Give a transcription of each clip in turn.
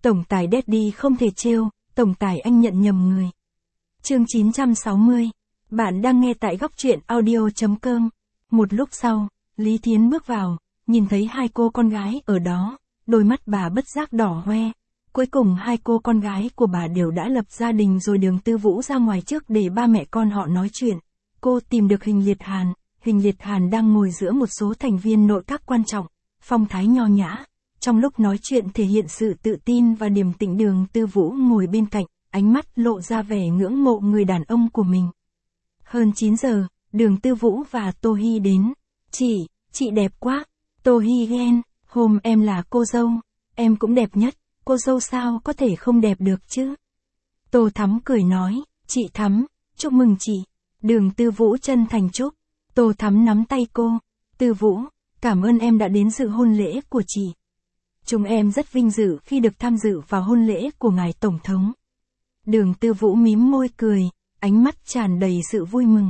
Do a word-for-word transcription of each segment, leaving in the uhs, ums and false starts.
Tổng tài Daddy không thể trêu, tổng tài anh nhận nhầm người. Chương chín trăm sáu mươi. Bạn đang nghe tại góc truyện audio chấm com. Một lúc sau, Lý Thiến bước vào, nhìn thấy hai cô con gái ở đó, đôi mắt bà bất giác đỏ hoe. Cuối cùng hai cô con gái của bà đều đã lập gia đình rồi. Đường Tư Vũ ra ngoài trước để ba mẹ con họ nói chuyện. Cô tìm được Hình Liệt Hàn, Hình Liệt Hàn đang ngồi giữa một số thành viên nội các quan trọng, phong thái nho nhã. Trong lúc nói chuyện thể hiện sự tự tin và điềm tĩnh. Đường Tư Vũ ngồi bên cạnh, ánh mắt lộ ra vẻ ngưỡng mộ người đàn ông của mình. Hơn chín giờ, Đường Tư Vũ và Tô Hi đến. Chị, chị đẹp quá. Tô Hi ghen, hôm em là cô dâu, em cũng đẹp nhất, cô dâu sao có thể không đẹp được chứ. Tô Thắm cười nói, chị Thắm, chúc mừng chị. Đường Tư Vũ chân thành chúc. Tô Thắm nắm tay cô. Tư Vũ, cảm ơn em đã đến dự hôn lễ của chị. Chúng em rất vinh dự khi được tham dự vào hôn lễ của ngài Tổng thống. Đường Tư Vũ mím môi cười, ánh mắt tràn đầy sự vui mừng.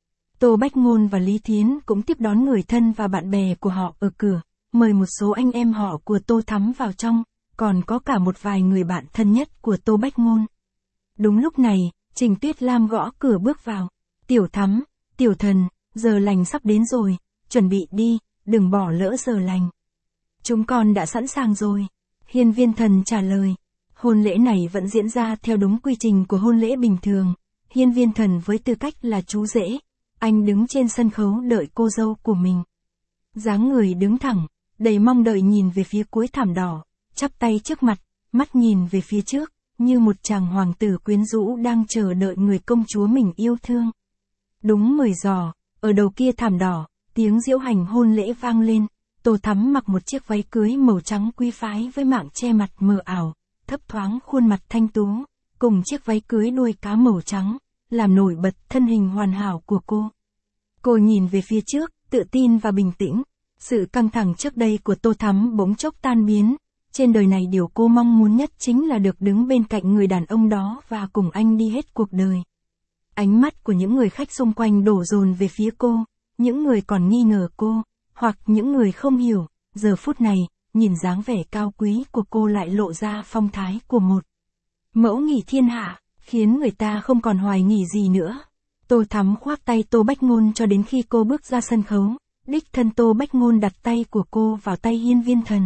Tô Bách Ngôn và Lý Thiến cũng tiếp đón người thân và bạn bè của họ ở cửa, mời một số anh em họ của Tô Thắm vào trong, còn có cả một vài người bạn thân nhất của Tô Bách Ngôn. Đúng lúc này, Trình Tuyết Lam gõ cửa bước vào. Tiểu Thắm, Tiểu Thần, giờ lành sắp đến rồi, chuẩn bị đi, đừng bỏ lỡ giờ lành. Chúng con đã sẵn sàng rồi. Hiên Viên Thần trả lời. Hôn lễ này vẫn diễn ra theo đúng quy trình của hôn lễ bình thường. Hiên Viên Thần với tư cách là chú rể, anh đứng trên sân khấu đợi cô dâu của mình. Dáng người đứng thẳng, đầy mong đợi nhìn về phía cuối thảm đỏ, chắp tay trước mặt, mắt nhìn về phía trước, như một chàng hoàng tử quyến rũ đang chờ đợi người công chúa mình yêu thương. Đúng mười giờ, ở đầu kia thảm đỏ, tiếng diễu hành hôn lễ vang lên. Tô Thắm mặc một chiếc váy cưới màu trắng quý phái với mảng che mặt mờ ảo, thấp thoáng khuôn mặt thanh tú, cùng chiếc váy cưới đuôi cá màu trắng, làm nổi bật thân hình hoàn hảo của cô. Cô nhìn về phía trước, tự tin và bình tĩnh. Sự căng thẳng trước đây của Tô Thắm bỗng chốc tan biến. Trên đời này điều cô mong muốn nhất chính là được đứng bên cạnh người đàn ông đó và cùng anh đi hết cuộc đời. Ánh mắt của những người khách xung quanh đổ dồn về phía cô, những người còn nghi ngờ cô, hoặc những người không hiểu, giờ phút này, nhìn dáng vẻ cao quý của cô lại lộ ra phong thái của một mẫu nghỉ thiên hạ, khiến người ta không còn hoài nghi gì nữa. Tô Thắm khoác tay Tô Bách Ngôn cho đến khi cô bước ra sân khấu, đích thân Tô Bách Ngôn đặt tay của cô vào tay Hiên Viên Thần.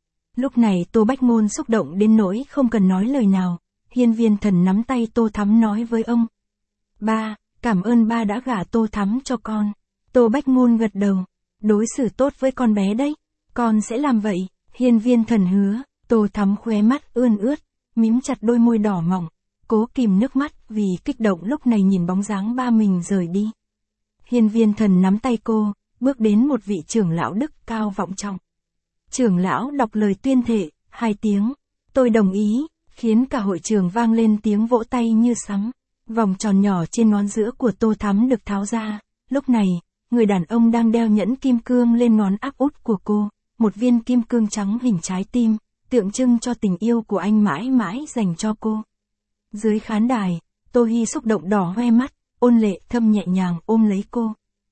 Lúc này Tô Bách Ngôn xúc động đến nỗi không cần nói lời nào. Hiên Viên Thần nắm tay Tô Thắm nói với ông. Ba, cảm ơn ba đã gả Tô Thắm cho con. Tô Bách Ngôn gật đầu. Đối xử tốt với con bé đấy, con sẽ làm vậy. Hiên Viên Thần hứa. Tô Thắm khóe mắt ươn ướt, mím chặt đôi môi đỏ mỏng, cố kìm nước mắt vì kích động lúc này nhìn bóng dáng ba mình rời đi. Hiên Viên Thần nắm tay cô, bước đến một vị trưởng lão đức cao vọng trọng. Trưởng lão đọc lời tuyên thệ, hai tiếng, tôi đồng ý, khiến cả hội trường vang lên tiếng vỗ tay như sấm. Vòng tròn nhỏ trên ngón giữa của Tô Thắm được tháo ra, lúc này, người đàn ông đang đeo nhẫn kim cương lên ngón áp út của cô, một viên kim cương trắng hình trái tim, tượng trưng cho tình yêu của anh mãi mãi dành cho cô. Dưới khán đài, Tô Hi xúc động đỏ hoe mắt, Ôn Lệ Thâm nhẹ nhàng ôm lấy cô.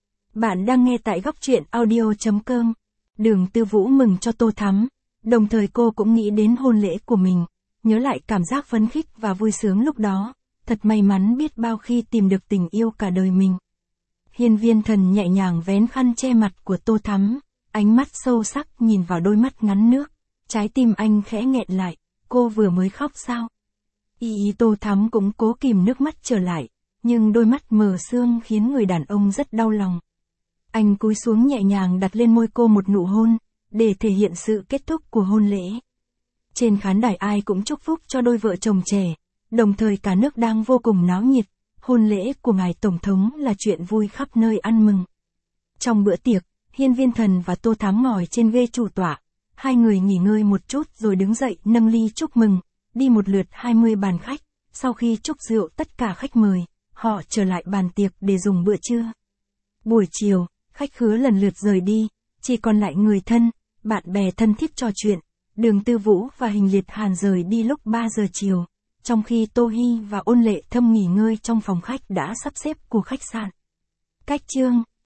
Bạn đang nghe tại góc truyện audio chấm com. Đường Tư Vũ mừng cho Tô Thắm, đồng thời cô cũng nghĩ đến hôn lễ của mình, nhớ lại cảm giác phấn khích và vui sướng lúc đó, thật may mắn biết bao khi tìm được tình yêu cả đời mình. Hiên Viên Thần nhẹ nhàng vén khăn che mặt của Tô Thắm, ánh mắt sâu sắc nhìn vào đôi mắt ngắn nước, trái tim anh khẽ nghẹn lại, cô vừa mới khóc sao? Y ý Tô Thắm cũng cố kìm nước mắt trở lại, nhưng đôi mắt mờ sương khiến người đàn ông rất đau lòng. Anh cúi xuống nhẹ nhàng đặt lên môi cô một nụ hôn, để thể hiện sự kết thúc của hôn lễ. Trên khán đài ai cũng chúc phúc cho đôi vợ chồng trẻ, đồng thời cả nước đang vô cùng náo nhiệt, hôn lễ của ngài Tổng thống là chuyện vui khắp nơi ăn mừng. Trong bữa tiệc, Hiên Viên Thần và Tô Thắm ngồi trên ghế chủ tọa, hai người nghỉ ngơi một chút rồi đứng dậy nâng ly chúc mừng, đi một lượt hai mươi bàn khách, sau khi chúc rượu tất cả khách mời, họ trở lại bàn tiệc để dùng bữa trưa. Buổi chiều, khách khứa lần lượt rời đi, chỉ còn lại người thân, bạn bè thân thiết trò chuyện. Đường Tư Vũ và Hình Liệt Hàn rời đi lúc ba giờ chiều, trong khi Tô Hi và Ôn Lệ Thâm nghỉ ngơi trong phòng khách đã sắp xếp của khách sạn. Cách chương